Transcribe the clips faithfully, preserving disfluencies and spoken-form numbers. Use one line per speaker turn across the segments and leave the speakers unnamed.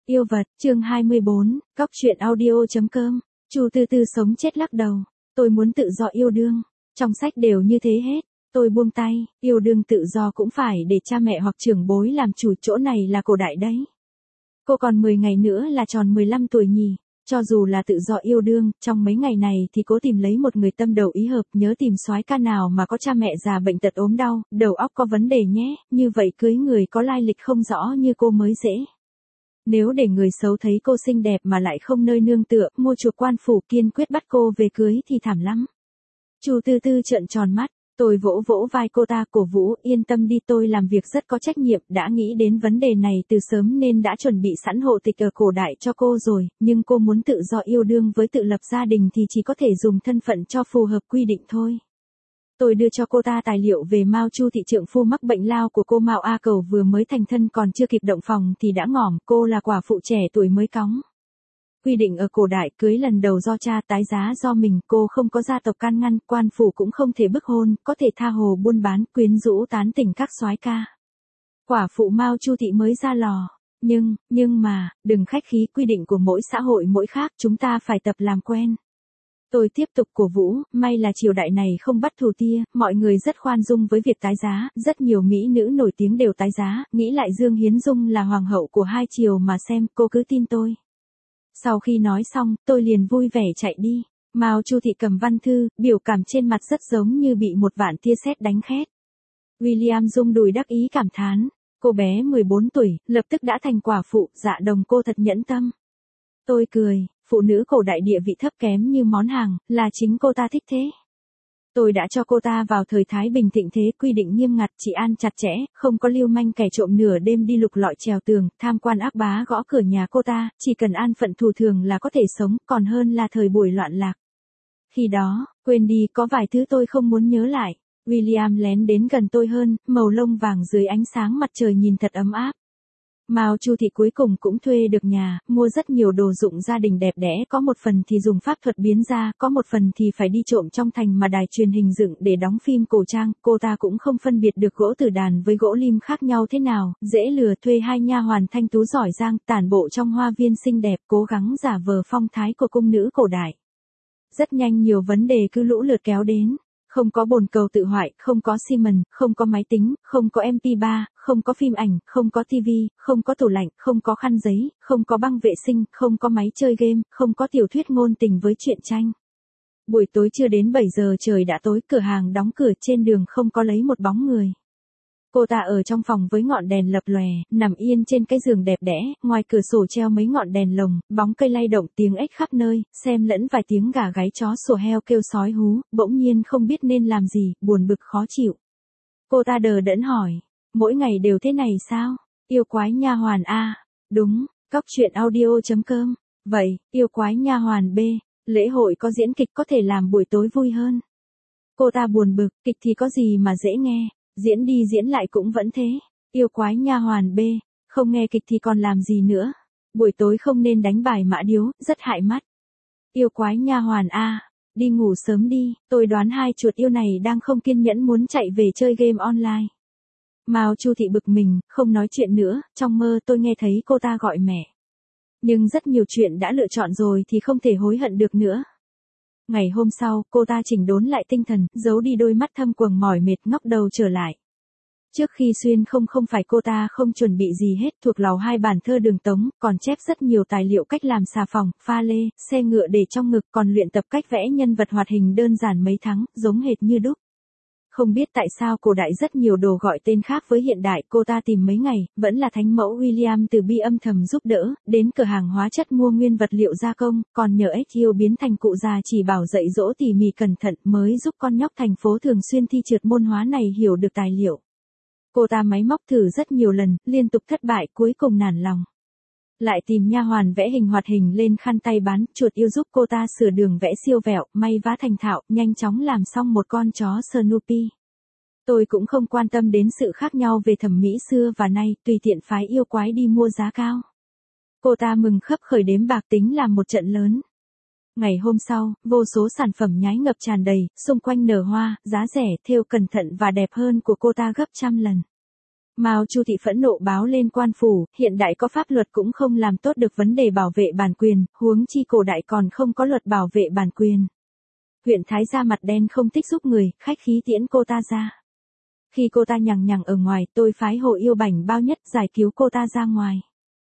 Yêu vật, chương hai mươi bốn, Cóc truyện audio.com. Chu Tư Tư sống chết lắc đầu. Tôi muốn tự do yêu đương. Trong sách đều như thế hết. Tôi buông tay, yêu đương tự do cũng phải để cha mẹ hoặc trưởng bối làm chủ, chỗ này là cổ đại đấy. Cô còn mười ngày nữa là tròn mười lăm tuổi nhỉ. Cho dù là tự do yêu đương, trong mấy ngày này thì cố tìm lấy một người tâm đầu ý hợp, nhớ tìm soái ca nào mà có cha mẹ già bệnh tật ốm đau, đầu óc có vấn đề nhé, như vậy cưới người có lai lịch không rõ như cô mới dễ. Nếu để người xấu thấy cô xinh đẹp mà lại không nơi nương tựa, mua chuộc quan phủ kiên quyết bắt cô về cưới thì thảm lắm. Chu Tư Tư trợn tròn mắt, tôi vỗ vỗ vai cô ta cổ vũ, yên tâm đi, tôi làm việc rất có trách nhiệm, đã nghĩ đến vấn đề này từ sớm nên đã chuẩn bị sẵn hộ tịch ở cổ đại cho cô rồi, nhưng cô muốn tự do yêu đương với tự lập gia đình thì chỉ có thể dùng thân phận cho phù hợp quy định thôi. Tôi đưa cho cô ta tài liệu về Mao Chu thị trượng phu mắc bệnh lao của cô Mao A Cầu vừa mới thành thân còn chưa kịp động phòng thì đã ngỏm, cô là quả phụ trẻ tuổi mới cóng. Quy định ở cổ đại cưới lần đầu do cha, tái giá do mình, cô không có gia tộc can ngăn, quan phủ cũng không thể bức hôn, có thể tha hồ buôn bán, quyến rũ tán tỉnh các soái ca. Quả phụ Mao Chu thị mới ra lò, nhưng, nhưng mà, đừng khách khí, quy định của mỗi xã hội mỗi khác, chúng ta phải tập làm quen. Tôi tiếp tục cổ vũ, may là triều đại này không bắt thù tia, mọi người rất khoan dung với việc tái giá, rất nhiều mỹ nữ nổi tiếng đều tái giá, nghĩ lại Dương Hiến Dung là hoàng hậu của hai triều mà xem, cô cứ tin tôi. Sau khi nói xong, tôi liền vui vẻ chạy đi. Mao Chu thị cầm văn thư, biểu cảm trên mặt rất giống như bị một vạn tia sét đánh khét. William rung đùi đắc ý cảm thán, cô bé mười bốn tuổi, lập tức đã thành quả phụ, dạ đồng cô thật nhẫn tâm. Tôi cười, phụ nữ cổ đại địa vị thấp kém như món hàng, là chính cô ta thích thế. Tôi đã cho cô ta vào thời Thái Bình thịnh thế, quy định nghiêm ngặt, trị an chặt chẽ, không có lưu manh kẻ trộm nửa đêm đi lục lọi trèo tường, tham quan ác bá gõ cửa nhà cô ta, chỉ cần an phận thủ thường là có thể sống, còn hơn là thời buổi loạn lạc. Khi đó, quên đi, có vài thứ tôi không muốn nhớ lại. William lén đến gần tôi hơn, màu lông vàng dưới ánh sáng mặt trời nhìn thật ấm áp. Mao Chu thị cuối cùng cũng thuê được nhà, mua rất nhiều đồ dụng gia đình đẹp đẽ, có một phần thì dùng pháp thuật biến ra, có một phần thì phải đi trộm trong thành mà đài truyền hình dựng để đóng phim cổ trang, cô ta cũng không phân biệt được gỗ tử đàn với gỗ lim khác nhau thế nào, dễ lừa, thuê hai nha hoàn thanh tú giỏi giang, tản bộ trong hoa viên xinh đẹp, cố gắng giả vờ phong thái của cung nữ cổ đại. Rất nhanh nhiều vấn đề cứ lũ lượt kéo đến. Không có bồn cầu tự hoại, không có xi mần, không có máy tính, không có em pê ba, không có phim ảnh, không có tivi, không có tủ lạnh, không có khăn giấy, không có băng vệ sinh, không có máy chơi game, không có tiểu thuyết ngôn tình với truyện tranh. Buổi tối chưa đến bảy giờ trời đã tối, cửa hàng đóng cửa, trên đường không có lấy một bóng người. Cô ta ở trong phòng với ngọn đèn lập lòe, nằm yên trên cái giường đẹp đẽ, ngoài cửa sổ treo mấy ngọn đèn lồng, bóng cây lay động, tiếng ếch khắp nơi, xem lẫn vài tiếng gà gáy chó sủa heo kêu sói hú, bỗng nhiên không biết nên làm gì, buồn bực khó chịu. Cô ta đờ đẫn hỏi, mỗi ngày đều thế này sao? Yêu quái nha hoàn A. Đúng, Cóc truyện audio.com. Vậy, yêu quái nha hoàn B. Lễ hội có diễn kịch có thể làm buổi tối vui hơn. Cô ta buồn bực, kịch thì có gì mà dễ nghe. Diễn đi diễn lại cũng vẫn thế. Yêu quái nha hoàn B, không nghe kịch thì còn làm gì nữa. Buổi tối không nên đánh bài mã điếu, rất hại mắt. Yêu quái nha hoàn A, đi ngủ sớm đi, tôi đoán hai chuột yêu này đang không kiên nhẫn muốn chạy về chơi game online. Mao Chu thị bực mình, không nói chuyện nữa, trong mơ tôi nghe thấy cô ta gọi mẹ. Nhưng rất nhiều chuyện đã lựa chọn rồi thì không thể hối hận được nữa. Ngày hôm sau, cô ta chỉnh đốn lại tinh thần, giấu đi đôi mắt thâm quầng mỏi mệt, ngóc đầu trở lại. Trước khi xuyên không không phải cô ta không chuẩn bị gì hết, thuộc lòng hai bản thơ Đường Tống, còn chép rất nhiều tài liệu cách làm xà phòng, pha lê, xe ngựa để trong ngực, còn luyện tập cách vẽ nhân vật hoạt hình đơn giản mấy tháng, giống hệt như đúc. Không biết tại sao cổ đại rất nhiều đồ gọi tên khác với hiện đại, cô ta tìm mấy ngày, vẫn là thánh mẫu William từ bi âm thầm giúp đỡ, đến cửa hàng hóa chất mua nguyên vật liệu gia công, còn nhờ ếch yêu biến thành cụ già chỉ bảo dạy dỗ tỉ mỉ cẩn thận mới giúp con nhóc thành phố thường xuyên thi trượt môn hóa này hiểu được tài liệu. Cô ta máy móc thử rất nhiều lần, liên tục thất bại, cuối cùng nản lòng. Lại tìm nha hoàn vẽ hình hoạt hình lên khăn tay bán, chuột yêu giúp cô ta sửa đường vẽ siêu vẹo, may vá thành thạo, nhanh chóng làm xong một con chó Snoopy. Tôi cũng không quan tâm đến sự khác nhau về thẩm mỹ xưa và nay, tùy tiện phái yêu quái đi mua giá cao. Cô ta mừng khấp khởi đếm bạc tính làm một trận lớn. Ngày hôm sau, vô số sản phẩm nhái ngập tràn đầy, xung quanh nở hoa, giá rẻ, thêu cẩn thận và đẹp hơn của cô ta gấp trăm lần. Mao Chu Thị phẫn nộ báo lên quan phủ, hiện đại có pháp luật cũng không làm tốt được vấn đề bảo vệ bản quyền, huống chi cổ đại còn không có luật bảo vệ bản quyền. Huyện Thái Gia mặt đen không thích giúp người, khách khí tiễn cô ta ra. Khi cô ta nhằng nhằng ở ngoài, tôi phái Hồ Yêu bảnh bao nhất giải cứu cô ta ra ngoài.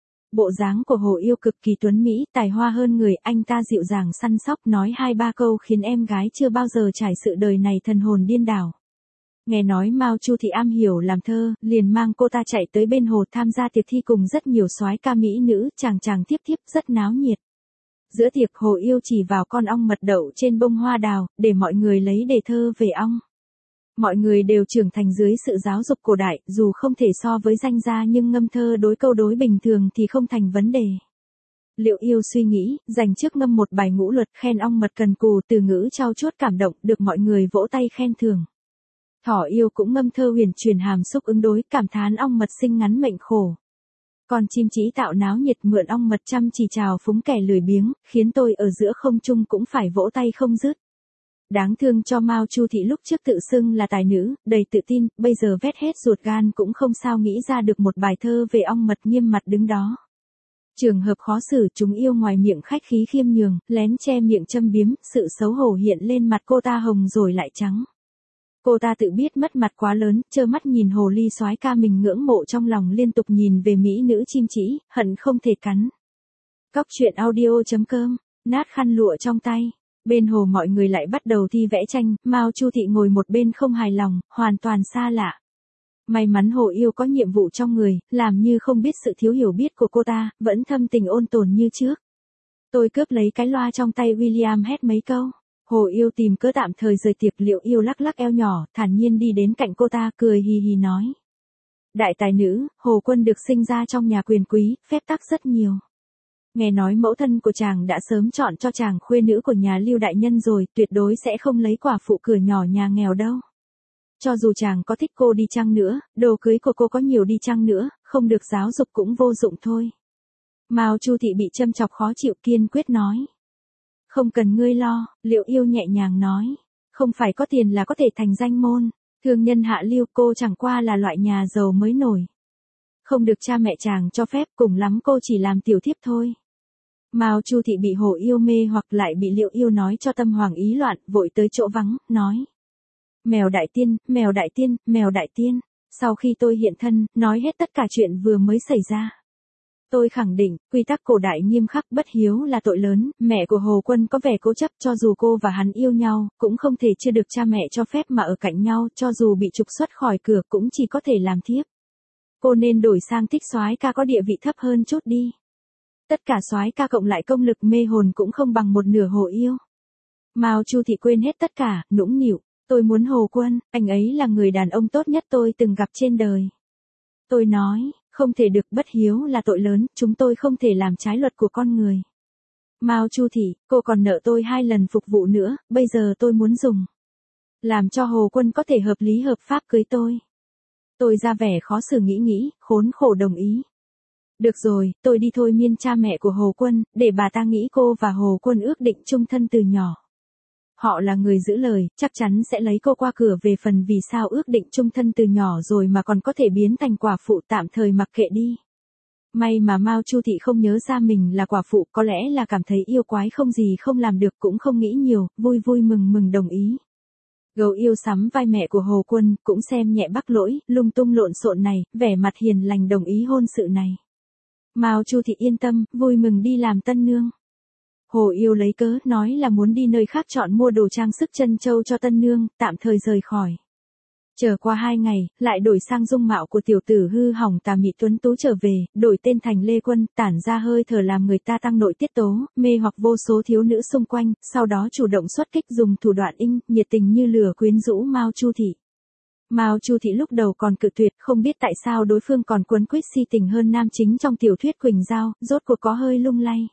Bộ dáng của Hồ Yêu cực kỳ tuấn mỹ, tài hoa hơn người, anh ta dịu dàng săn sóc nói hai ba câu khiến em gái chưa bao giờ trải sự đời này thần hồn điên đảo. Nghe nói Mao Chu Thị am hiểu làm thơ, liền mang cô ta chạy tới bên hồ tham gia tiệc thi cùng rất nhiều soái ca mỹ nữ, chàng chàng tiếp tiếp rất náo nhiệt. Giữa tiệc Hồ Yêu chỉ vào con ong mật đậu trên bông hoa đào, để mọi người lấy đề thơ về ong. Mọi người đều trưởng thành dưới sự giáo dục cổ đại, dù không thể so với danh gia nhưng ngâm thơ đối câu đối bình thường thì không thành vấn đề. Liệu Yêu suy nghĩ, dành trước ngâm một bài ngũ luật khen ong mật cần cù, từ ngữ trau chuốt cảm động, được mọi người vỗ tay khen thưởng. Thỏ Yêu cũng ngâm thơ huyền truyền hàm xúc ứng đối, cảm thán ong mật sinh ngắn mệnh khổ. Còn chim chỉ tạo náo nhiệt mượn ong mật chăm chỉ chào phúng kẻ lười biếng, khiến tôi ở giữa không trung cũng phải vỗ tay không dứt. Đáng thương cho Mao Chu Thị lúc trước tự xưng là tài nữ, đầy tự tin, bây giờ vét hết ruột gan cũng không sao nghĩ ra được một bài thơ về ong mật nghiêm mặt đứng đó. Trường hợp khó xử, chúng yêu ngoài miệng khách khí khiêm nhường, lén che miệng châm biếm, sự xấu hổ hiện lên mặt cô ta hồng rồi lại trắng. Cô ta tự biết mất mặt quá lớn, trơ mắt nhìn hồ ly soái ca mình ngưỡng mộ trong lòng liên tục nhìn về mỹ nữ chim chỉ, hận không thể cắn. Cóc truyện audio chấm com, nát khăn lụa trong tay. Bên hồ mọi người lại bắt đầu thi vẽ tranh, Mao Chu Thị ngồi một bên không hài lòng, hoàn toàn xa lạ. May mắn Hồ Yêu có nhiệm vụ trong người, làm như không biết sự thiếu hiểu biết của cô ta, vẫn thâm tình ôn tồn như trước. Tôi cướp lấy cái loa trong tay William hét mấy câu. Hồ Yêu tìm cớ tạm thời rời tiệc, Liệu Yêu lắc lắc eo nhỏ, thản nhiên đi đến cạnh cô ta, cười hì hì nói. Đại tài nữ, Hồ Quân được sinh ra trong nhà quyền quý, phép tắc rất nhiều. Nghe nói mẫu thân của chàng đã sớm chọn cho chàng khuê nữ của nhà Lưu đại nhân rồi, tuyệt đối sẽ không lấy quả phụ cửa nhỏ nhà nghèo đâu. Cho dù chàng có thích cô đi chăng nữa, đồ cưới của cô có nhiều đi chăng nữa, không được giáo dục cũng vô dụng thôi. Mao Chu Thị bị châm chọc khó chịu, kiên quyết nói. Không cần ngươi lo, Liệu Yêu nhẹ nhàng nói. Không phải có tiền là có thể thành danh môn. Thương nhân hạ lưu, cô chẳng qua là loại nhà giàu mới nổi. Không được cha mẹ chàng cho phép, cùng lắm cô chỉ làm tiểu thiếp thôi. Mao Chu Thị bị Hồ Yêu mê hoặc lại bị Liệu Yêu nói cho tâm hoàng ý loạn, vội tới chỗ vắng, nói. Mèo đại tiên, mèo đại tiên, mèo đại tiên. Sau khi tôi hiện thân, nói hết tất cả chuyện vừa mới xảy ra. Tôi khẳng định, quy tắc cổ đại nghiêm khắc, bất hiếu là tội lớn, mẹ của Hồ Quân có vẻ cố chấp, cho dù cô và hắn yêu nhau, cũng không thể chưa được cha mẹ cho phép mà ở cạnh nhau, cho dù bị trục xuất khỏi cửa cũng chỉ có thể làm thiếp. Cô nên đổi sang thích soái ca có địa vị thấp hơn chút đi. Tất cả soái ca cộng lại công lực mê hồn cũng không bằng một nửa Hồ Yêu. Mao Chu Thị quên hết tất cả, nũng nịu, tôi muốn Hồ Quân, anh ấy là người đàn ông tốt nhất tôi từng gặp trên đời. Tôi nói, không thể được, bất hiếu là tội lớn, chúng tôi không thể làm trái luật của con người. Mao Chu Thị, cô còn nợ tôi hai lần phục vụ nữa, bây giờ tôi muốn dùng. Làm cho Hồ Quân có thể hợp lý hợp pháp cưới tôi. Tôi ra vẻ khó xử nghĩ nghĩ, khốn khổ đồng ý. Được rồi, tôi đi thôi miên cha mẹ của Hồ Quân, để bà ta nghĩ cô và Hồ Quân ước định chung thân từ nhỏ. Họ là người giữ lời, chắc chắn sẽ lấy cô qua cửa, về phần vì sao ước định chung thân từ nhỏ rồi mà còn có thể biến thành quả phụ, tạm thời mặc kệ đi. May mà Mao Chu Thị không nhớ ra mình là quả phụ, có lẽ là cảm thấy yêu quái không gì không làm được, cũng không nghĩ nhiều, vui vui mừng mừng đồng ý. Gấu Yêu sắm vai mẹ của Hồ Quân, cũng xem nhẹ Bắc Lỗi, lung tung lộn xộn này, vẻ mặt hiền lành đồng ý hôn sự này. Mao Chu Thị yên tâm, vui mừng đi làm tân nương. Hồ Yêu lấy cớ, nói là muốn đi nơi khác chọn mua đồ trang sức trân châu cho tân nương, tạm thời rời khỏi. Chờ qua hai ngày, lại đổi sang dung mạo của tiểu tử hư hỏng tà mị tuấn tú trở về, đổi tên thành Lê Quân, tản ra hơi thở làm người ta tăng nội tiết tố, mê hoặc vô số thiếu nữ xung quanh, sau đó chủ động xuất kích dùng thủ đoạn inh, nhiệt tình như lửa quyến rũ Mao Chu Thị. Mao Chu Thị lúc đầu còn cự tuyệt, không biết tại sao đối phương còn cuốn quýt si tình hơn nam chính trong tiểu thuyết Quỳnh Giao, rốt cuộc có hơi lung lay.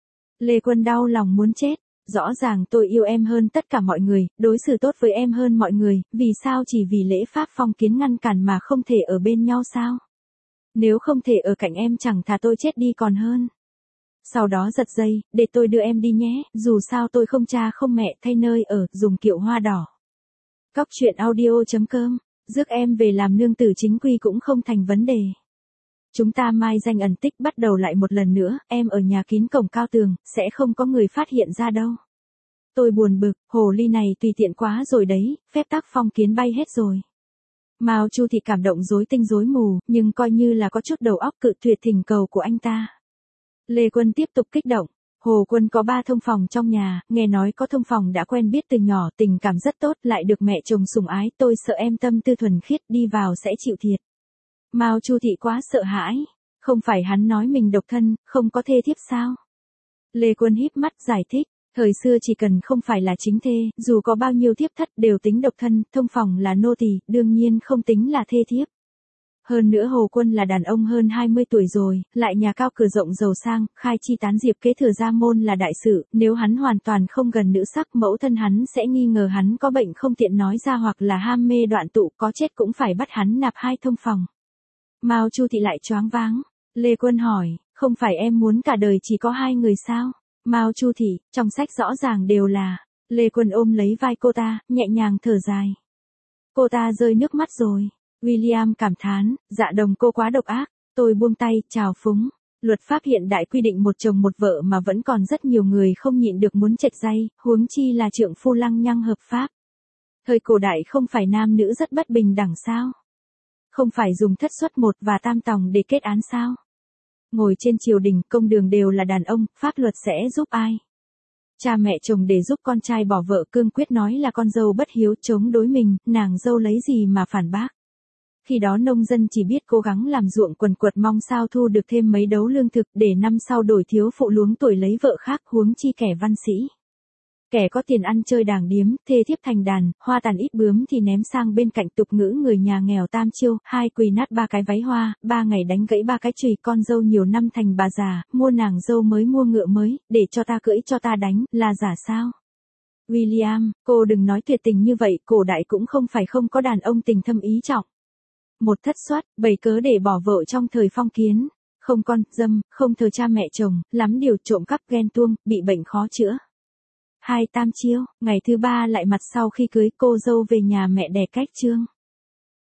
Lê Quân đau lòng muốn chết, rõ ràng tôi yêu em hơn tất cả mọi người, đối xử tốt với em hơn mọi người, vì sao chỉ vì lễ pháp phong kiến ngăn cản mà không thể ở bên nhau sao? Nếu không thể ở cạnh em chẳng thà tôi chết đi còn hơn. Sau đó giật dây, để tôi đưa em đi nhé, dù sao tôi không cha không mẹ, thay nơi ở, dùng kiệu hoa đỏ. Cóc truyện audio chấm com Rước em về làm nương tử chính quy cũng không thành vấn đề. Chúng ta mai danh ẩn tích bắt đầu lại một lần nữa, em ở nhà kín cổng cao tường, sẽ không có người phát hiện ra đâu. Tôi buồn bực, hồ ly này tùy tiện quá rồi đấy, phép tắc phong kiến bay hết rồi. Mao Chu Thị cảm động rối tinh rối mù, nhưng coi như là có chút đầu óc cự tuyệt thỉnh cầu của anh ta. Lê Quân tiếp tục kích động. Hồ Quân có ba thông phòng trong nhà, nghe nói có thông phòng đã quen biết từ nhỏ, tình cảm rất tốt, lại được mẹ chồng sủng ái, tôi sợ em tâm tư thuần khiết đi vào sẽ chịu thiệt. Mao Chu Thị quá sợ hãi, không phải hắn nói mình độc thân, không có thê thiếp sao? Lê Quân híp mắt giải thích, thời xưa chỉ cần không phải là chính thê, dù có bao nhiêu thiếp thất đều tính độc thân, thông phòng là nô tỳ, đương nhiên không tính là thê thiếp. Hơn nữa Hồ Quân là đàn ông hơn hai mươi tuổi rồi, lại nhà cao cửa rộng giàu sang, khai chi tán diệp kế thừa gia môn là đại sự, nếu hắn hoàn toàn không gần nữ sắc, mẫu thân hắn sẽ nghi ngờ hắn có bệnh không tiện nói ra hoặc là ham mê đoạn tụ, có chết cũng phải bắt hắn nạp hai thông phòng. Mao Chu Thị lại choáng váng. Lê Quân hỏi, không phải em muốn cả đời chỉ có hai người sao? Mao Chu Thị, trong sách rõ ràng đều là. Lê Quân ôm lấy vai cô ta, nhẹ nhàng thở dài. Cô ta rơi nước mắt rồi. William cảm thán, dạ đồng cô quá độc ác. Tôi buông tay, chào phúng. Luật pháp hiện đại quy định một chồng một vợ mà vẫn còn rất nhiều người không nhịn được muốn chệch dây, huống chi là trượng phu lăng nhăng hợp pháp. Thời cổ đại không phải nam nữ rất bất bình đẳng sao? Không phải dùng thất suất một và tam tòng để kết án sao? Ngồi trên triều đình, công đường đều là đàn ông, pháp luật sẽ giúp ai? Cha mẹ chồng để giúp con trai bỏ vợ cương quyết nói là con dâu bất hiếu chống đối mình, nàng dâu lấy gì mà phản bác? Khi đó nông dân chỉ biết cố gắng làm ruộng quần quật mong sao thu được thêm mấy đấu lương thực để năm sau đổi thiếu phụ luống tuổi lấy vợ khác, huống chi kẻ văn sĩ. Kẻ có tiền ăn chơi đàng điếm, thê thiếp thành đàn, hoa tàn ít bướm thì ném sang bên cạnh, tục ngữ người nhà nghèo tam chiêu, hai quỳ nát ba cái váy hoa, ba ngày đánh gãy ba cái chùy, con dâu nhiều năm thành bà già, mua nàng dâu mới mua ngựa mới, để cho ta cưỡi cho ta đánh, là giả sao? William, cô đừng nói tuyệt tình như vậy, cổ đại cũng không phải không có đàn ông tình thâm ý trọng. Một thất soát, bảy cớ để bỏ vợ trong thời phong kiến, không con, dâm, không thờ cha mẹ chồng, lắm điều trộm cắp ghen tuông, bị bệnh khó chữa. Hai tam chiêu, ngày thứ ba lại mặt sau khi cưới cô dâu về nhà mẹ đẻ cách trương.